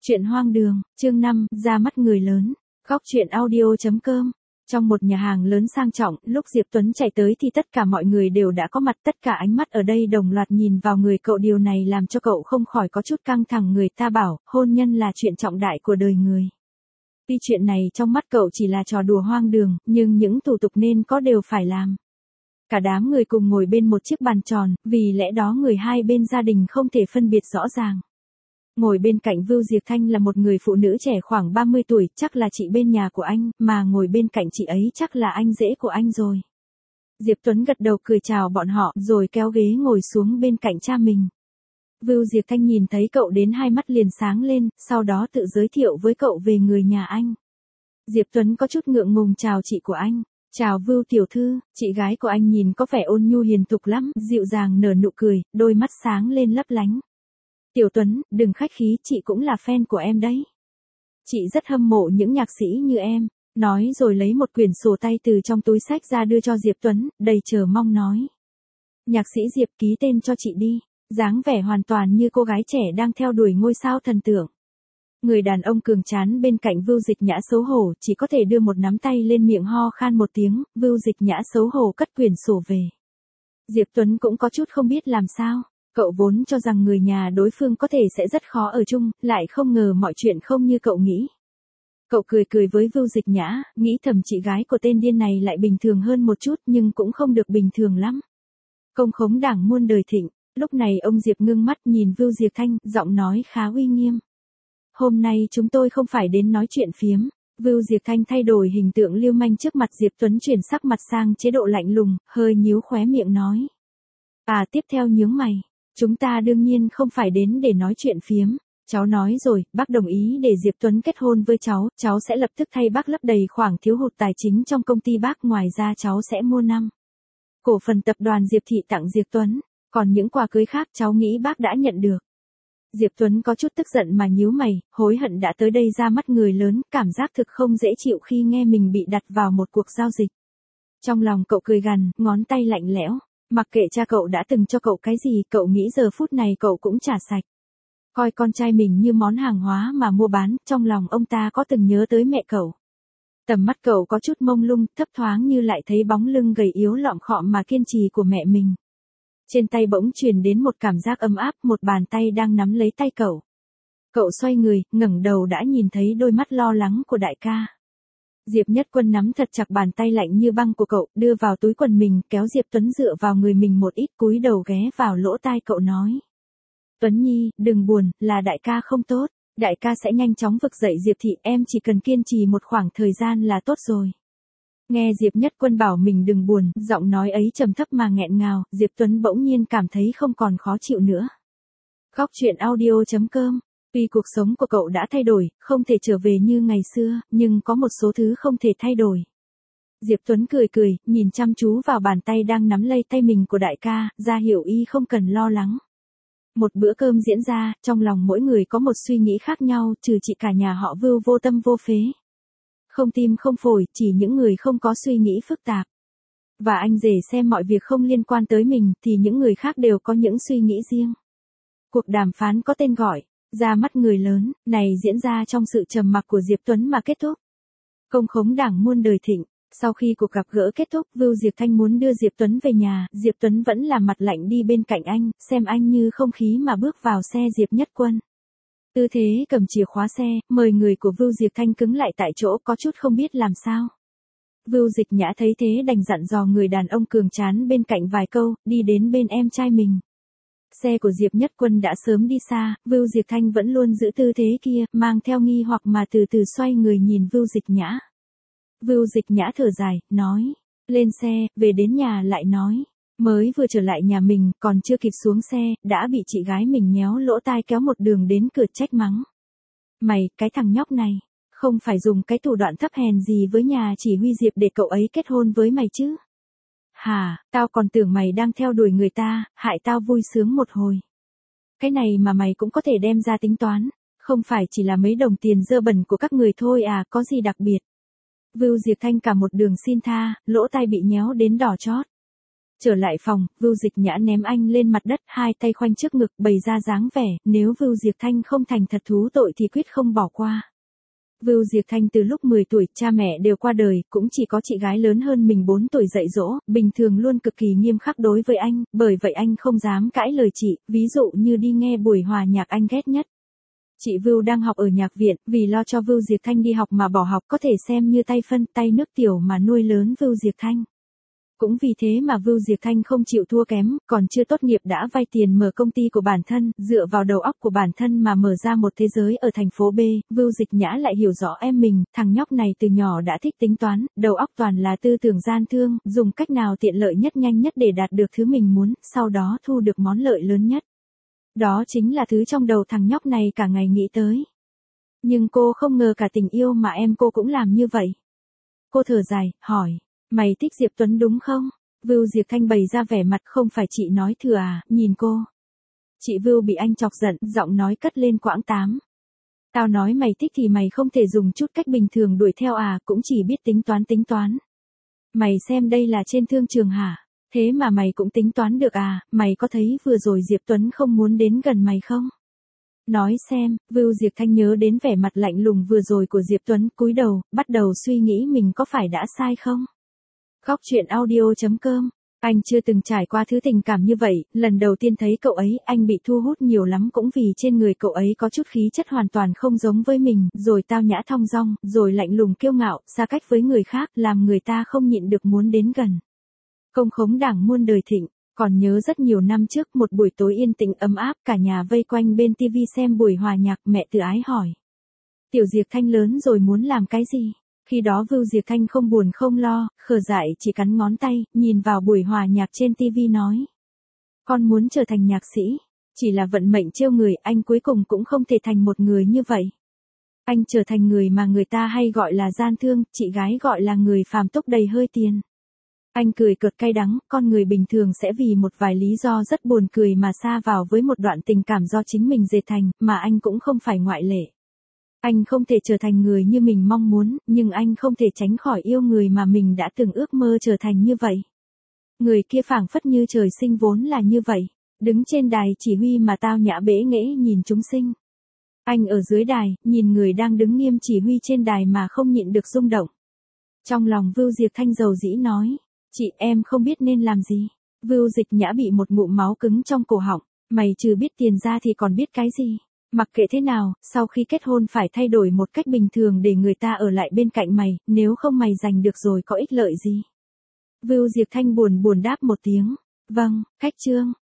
Chuyện hoang đường, chương 5, ra mắt người lớn. Góc chuyện audio.com. Trong một nhà hàng lớn sang trọng, lúc Diệp Tuấn chạy tới thì tất cả mọi người đều đã có mặt, tất cả ánh mắt ở đây đồng loạt nhìn vào người cậu, điều này làm cho cậu không khỏi có chút căng thẳng. Người ta bảo, hôn nhân là chuyện trọng đại của đời người. Tuy chuyện này trong mắt cậu chỉ là trò đùa hoang đường, nhưng những thủ tục nên có đều phải làm. Cả đám người cùng ngồi bên một chiếc bàn tròn, vì lẽ đó người hai bên gia đình không thể phân biệt rõ ràng. Ngồi bên cạnh Vưu Diệp Thanh là một người phụ nữ trẻ khoảng 30 tuổi, chắc là chị bên nhà của anh, mà ngồi bên cạnh chị ấy chắc là anh rể của anh rồi. Diệp Tuấn gật đầu cười chào bọn họ, rồi kéo ghế ngồi xuống bên cạnh cha mình. Vưu Diệp Thanh nhìn thấy cậu đến hai mắt liền sáng lên, sau đó tự giới thiệu với cậu về người nhà anh. Diệp Tuấn có chút ngượng ngùng chào chị của anh. Chào Vưu tiểu thư, chị gái của anh nhìn có vẻ ôn nhu hiền thục lắm, dịu dàng nở nụ cười, đôi mắt sáng lên lấp lánh. Tiểu Tuấn, đừng khách khí, chị cũng là fan của em đấy. Chị rất hâm mộ những nhạc sĩ như em. Nói rồi lấy một quyển sổ tay từ trong túi xách ra đưa cho Diệp Tuấn, đầy chờ mong nói. Nhạc sĩ Diệp, ký tên cho chị đi. Dáng vẻ hoàn toàn như cô gái trẻ đang theo đuổi ngôi sao thần tượng. Người đàn ông cường tráng bên cạnh Vưu Dịch Nhã xấu hổ, chỉ có thể đưa một nắm tay lên miệng ho khan một tiếng. Vưu Dịch Nhã xấu hổ cất quyển sổ về. Diệp Tuấn cũng có chút không biết làm sao. Cậu vốn cho rằng người nhà đối phương có thể sẽ rất khó ở chung, lại không ngờ mọi chuyện không như cậu nghĩ. Cậu cười cười với Vưu Dịch Nhã, nghĩ thầm chị gái của tên điên này lại bình thường hơn một chút nhưng cũng không được bình thường lắm. Công khống đảng muôn đời thịnh. Lúc này ông Diệp ngưng mắt nhìn Vưu Diệp Thanh, giọng nói khá uy nghiêm. Hôm nay chúng tôi không phải đến nói chuyện phiếm. Vưu Diệp Thanh thay đổi hình tượng lưu manh trước mặt Diệp Tuấn, chuyển sắc mặt sang chế độ lạnh lùng, hơi nhíu khóe miệng nói. Tiếp theo nhướng mày. Chúng ta đương nhiên không phải đến để nói chuyện phiếm. Cháu nói rồi, bác đồng ý để Diệp Tuấn kết hôn với cháu sẽ lập tức thay bác lấp đầy khoảng thiếu hụt tài chính trong công ty bác, ngoài ra cháu sẽ mua cổ phần tập đoàn Diệp Thị tặng Diệp Tuấn, còn những quà cưới khác cháu nghĩ bác đã nhận được. Diệp Tuấn có chút tức giận mà nhíu mày, hối hận đã tới đây ra mắt người lớn, cảm giác thực không dễ chịu khi nghe mình bị đặt vào một cuộc giao dịch. Trong lòng cậu cười gằn, ngón tay lạnh lẽo. Mặc kệ cha cậu đã từng cho cậu cái gì, cậu nghĩ giờ phút này cậu cũng trả sạch. Coi con trai mình như món hàng hóa mà mua bán, trong lòng ông ta có từng nhớ tới mẹ cậu. Tầm mắt cậu có chút mông lung, thấp thoáng như lại thấy bóng lưng gầy yếu lọm khọm mà kiên trì của mẹ mình. Trên tay bỗng truyền đến một cảm giác ấm áp, một bàn tay đang nắm lấy tay cậu. Cậu xoay người, ngẩng đầu đã nhìn thấy đôi mắt lo lắng của đại ca. Diệp Nhất Quân nắm thật chặt bàn tay lạnh như băng của cậu, đưa vào túi quần mình, kéo Diệp Tuấn dựa vào người mình một ít, cúi đầu ghé vào lỗ tai cậu nói. Tuấn Nhi, đừng buồn, là đại ca không tốt, đại ca sẽ nhanh chóng vực dậy Diệp Thị, em chỉ cần kiên trì một khoảng thời gian là tốt rồi. Nghe Diệp Nhất Quân bảo mình đừng buồn, giọng nói ấy trầm thấp mà nghẹn ngào, Diệp Tuấn bỗng nhiên cảm thấy không còn khó chịu nữa. Góc chuyện audio.com. Tuy cuộc sống của cậu đã thay đổi, không thể trở về như ngày xưa, nhưng có một số thứ không thể thay đổi. Diệp Tuấn cười cười, nhìn chăm chú vào bàn tay đang nắm lấy tay mình của đại ca, ra hiệu y không cần lo lắng. Một bữa cơm diễn ra, trong lòng mỗi người có một suy nghĩ khác nhau, trừ chị cả nhà họ Vưu vô tâm vô phế. Không tim không phổi, chỉ những người không có suy nghĩ phức tạp. Và anh rể xem mọi việc không liên quan tới mình, thì những người khác đều có những suy nghĩ riêng. Cuộc đàm phán có tên gọi ra mắt người lớn, này diễn ra trong sự trầm mặc của Diệp Tuấn mà kết thúc. Công khống đảng muôn đời thịnh. Sau khi cuộc gặp gỡ kết thúc, Vưu Diệp Thanh muốn đưa Diệp Tuấn về nhà, Diệp Tuấn vẫn làm mặt lạnh đi bên cạnh anh, xem anh như không khí mà bước vào xe Diệp Nhất Quân. Tư thế cầm chìa khóa xe, mời người của Vưu Diệp Thanh cứng lại tại chỗ, có chút không biết làm sao. Vưu Dịch Nhã thấy thế đành dặn dò người đàn ông cường tráng bên cạnh vài câu, đi đến bên em trai mình. Xe của Diệp Nhất Quân đã sớm đi xa, Vưu Diệp Thanh vẫn luôn giữ tư thế kia, mang theo nghi hoặc mà từ từ xoay người nhìn Vưu Dịch Nhã. Vưu Dịch Nhã thở dài, nói, lên xe, về đến nhà lại nói. Mới vừa trở lại nhà mình, còn chưa kịp xuống xe, đã bị chị gái mình nhéo lỗ tai kéo một đường đến cửa trách mắng. Mày, cái thằng nhóc này, không phải dùng cái thủ đoạn thấp hèn gì với nhà chỉ huy Diệp để cậu ấy kết hôn với mày chứ? Hả, tao còn tưởng mày đang theo đuổi người ta, hại tao vui sướng một hồi. Cái này mà mày cũng có thể đem ra tính toán, không phải chỉ là mấy đồng tiền dơ bẩn của các người thôi à, có gì đặc biệt. Vưu Diệp Thanh cả một đường xin tha, lỗ tai bị nhéo đến đỏ chót. Trở lại phòng, Vưu Dịch Nhã ném anh lên mặt đất, hai tay khoanh trước ngực, bày ra dáng vẻ, nếu Vưu Diệp Thanh không thành thật thú tội thì quyết không bỏ qua. Vưu Diệp Thanh từ lúc 10 tuổi, cha mẹ đều qua đời, cũng chỉ có chị gái lớn hơn mình 4 tuổi dạy dỗ, bình thường luôn cực kỳ nghiêm khắc đối với anh, bởi vậy anh không dám cãi lời chị, ví dụ như đi nghe buổi hòa nhạc anh ghét nhất. Chị Vưu đang học ở nhạc viện, vì lo cho Vưu Diệp Thanh đi học mà bỏ học, có thể xem như tay phân tay nước tiểu mà nuôi lớn Vưu Diệp Thanh. Cũng vì thế mà Vưu Diệp Thanh không chịu thua kém, còn chưa tốt nghiệp đã vay tiền mở công ty của bản thân, dựa vào đầu óc của bản thân mà mở ra một thế giới ở thành phố B. Vưu Dịch Nhã lại hiểu rõ em mình, thằng nhóc này từ nhỏ đã thích tính toán, đầu óc toàn là tư tưởng gian thương, dùng cách nào tiện lợi nhất nhanh nhất để đạt được thứ mình muốn, sau đó thu được món lợi lớn nhất. Đó chính là thứ trong đầu thằng nhóc này cả ngày nghĩ tới. Nhưng cô không ngờ cả tình yêu mà em cô cũng làm như vậy. Cô thở dài, hỏi. Mày thích Diệp Tuấn đúng không? Vưu Diệp Thanh bày ra vẻ mặt không phải chị nói thừa à, nhìn cô. Chị Vưu bị anh chọc giận, giọng nói cất lên quãng tám. Tao nói mày thích thì mày không thể dùng chút cách bình thường đuổi theo à, cũng chỉ biết tính toán. Mày xem đây là trên thương trường hả? Thế mà mày cũng tính toán được à, mày có thấy vừa rồi Diệp Tuấn không muốn đến gần mày không? Nói xem, Vưu Diệp Thanh nhớ đến vẻ mặt lạnh lùng vừa rồi của Diệp Tuấn, cúi đầu, bắt đầu suy nghĩ mình có phải đã sai không? Góc truyện audio.com. Anh chưa từng trải qua thứ tình cảm như vậy, lần đầu tiên thấy cậu ấy, anh bị thu hút nhiều lắm cũng vì trên người cậu ấy có chút khí chất hoàn toàn không giống với mình, rồi tao nhã thong dong, rồi lạnh lùng kiêu ngạo, xa cách với người khác, làm người ta không nhịn được muốn đến gần. Công khống đảng muôn đời thịnh. Còn nhớ rất nhiều năm trước, một buổi tối yên tĩnh ấm áp, cả nhà vây quanh bên tivi xem buổi hòa nhạc, mẹ Từ Ái hỏi. Tiểu Diệp Thanh lớn rồi muốn làm cái gì? Khi đó Vưu Diệp Thanh không buồn không lo, khờ dại chỉ cắn ngón tay, nhìn vào buổi hòa nhạc trên tivi nói. Con muốn trở thành nhạc sĩ. Chỉ là vận mệnh trêu người, anh cuối cùng cũng không thể thành một người như vậy. Anh trở thành người mà người ta hay gọi là gian thương, chị gái gọi là người phàm túc đầy hơi tiền. Anh cười cợt cay đắng, con người bình thường sẽ vì một vài lý do rất buồn cười mà sa vào với một đoạn tình cảm do chính mình dệt thành, mà anh cũng không phải ngoại lệ. Anh không thể trở thành người như mình mong muốn, nhưng anh không thể tránh khỏi yêu người mà mình đã từng ước mơ trở thành như vậy. Người kia phảng phất như trời sinh vốn là như vậy, đứng trên đài chỉ huy mà tao nhã bẽ nghễ nhìn chúng sinh. Anh ở dưới đài, nhìn người đang đứng nghiêm chỉ huy trên đài mà không nhịn được rung động. Trong lòng Vưu Diệp Thanh dầu dĩ nói. Chị em không biết nên làm gì. Vưu Dịch Nhã bị một ngụm máu cứng trong cổ họng. Mày trừ biết tiền ra thì còn biết cái gì. Mặc kệ thế nào, sau khi kết hôn phải thay đổi một cách bình thường để người ta ở lại bên cạnh mày, nếu không mày giành được rồi có ích lợi gì. Vưu Diệp Thanh buồn đáp một tiếng. Vâng, khách trương.